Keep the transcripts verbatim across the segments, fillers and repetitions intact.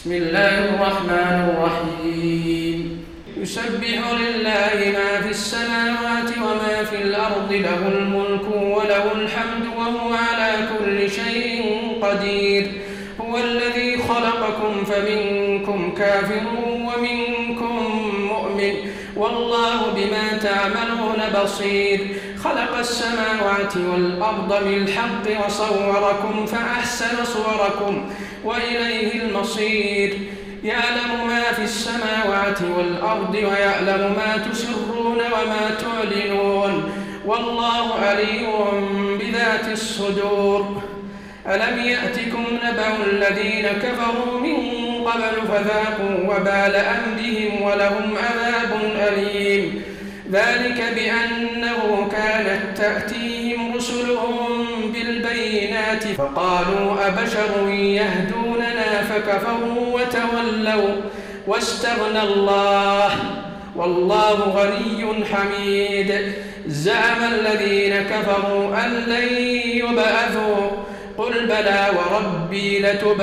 بسم الله الرحمن الرحيم يسبح لله ما في السماوات وما في الأرض له الملك وله الحمد وهو على كل شيء قدير هو الذي خلقكم فمنكم كافر ومنكم مؤمن والله بما تعملون بصير خلق السماوات والأرض بالحق وصوركم فأحسن صوركم وإليه المصير يعلم ما في السماوات والأرض ويعلم ما تسرون وما تعلنون والله عليم بذات الصدور ألم يأتكم نبأ الذين كفروا من قبل فذاقوا وبال أمرهم ولهم عذاب أليم ذلك بأنه كانت تأتيهم رسلهم بالبينات فقالوا أبشر يهدوننا فكفروا وتولوا واستغنى الله والله غني حميد زعم الذين كفروا أن لن يبعثوا قل بلى وربي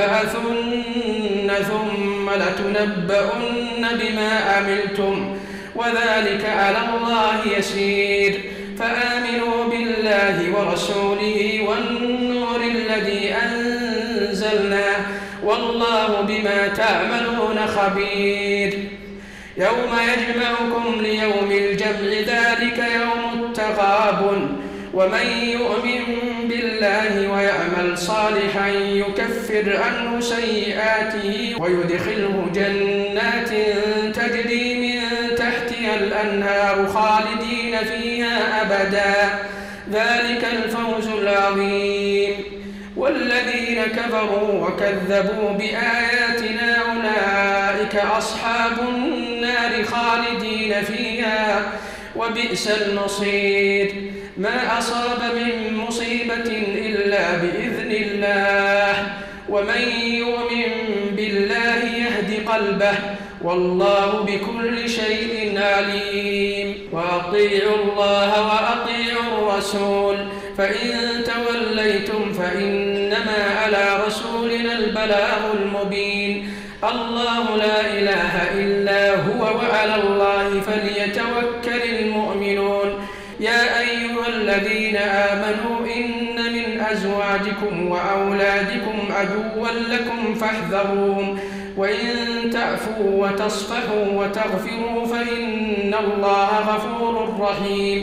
لتبعثن ثم لتنبؤن بما عملتم وذلك على الله يسير فآمنوا بالله ورسوله والنور الذي أنزلنا والله بما تعملون خبير يوم يجمعكم ليوم الجمع ذلك يوم التغابن ومن يؤمن بالله ويعمل صالحا يكفر عنه سيئاته ويدخله جنات تجري من تحتها الأنهار خالدين فيها أبدا ذلك الفوز العظيم والذين كفروا وكذبوا بآياتنا أولئك أصحاب النار خالدين فيها وبئس المصير ما أصاب من مصيبة إلا بإذن الله ومن يؤمن بالله يهد قلبه والله بكل شيء عليم وأطيعوا الله وأطيعوا الرسول فإن توليتم فإنما على رسولنا البلاغ المبين الله لا إله إلا هو وعلى الله فليتوكل المؤمنون يا أيها الذين آمنوا إن من أزواجكم وأولادكم عدوا لكم فاحذروهم وإن تعفوا وتصفحوا وتغفروا فإن الله غفور رحيم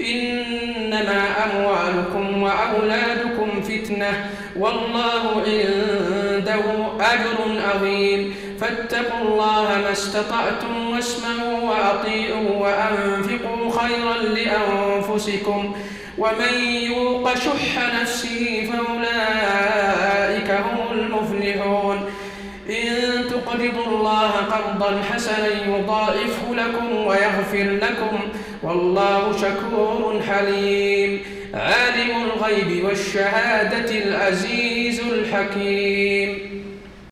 إنما أموالكم وأولادكم فتنة والله عنده أجر عظيم فاتقوا الله ما استطعتم واسمعوا وأطيعوا وأنفقوا خيرا لأنفسكم ومن يوق شح نفسه فأولئك هم المفلحون إن تقرضوا الله قرضا حسنا يضاعفه لكم ويغفر لكم والله شكور حليم عالم الغيب والشهادة العزيز الحكيم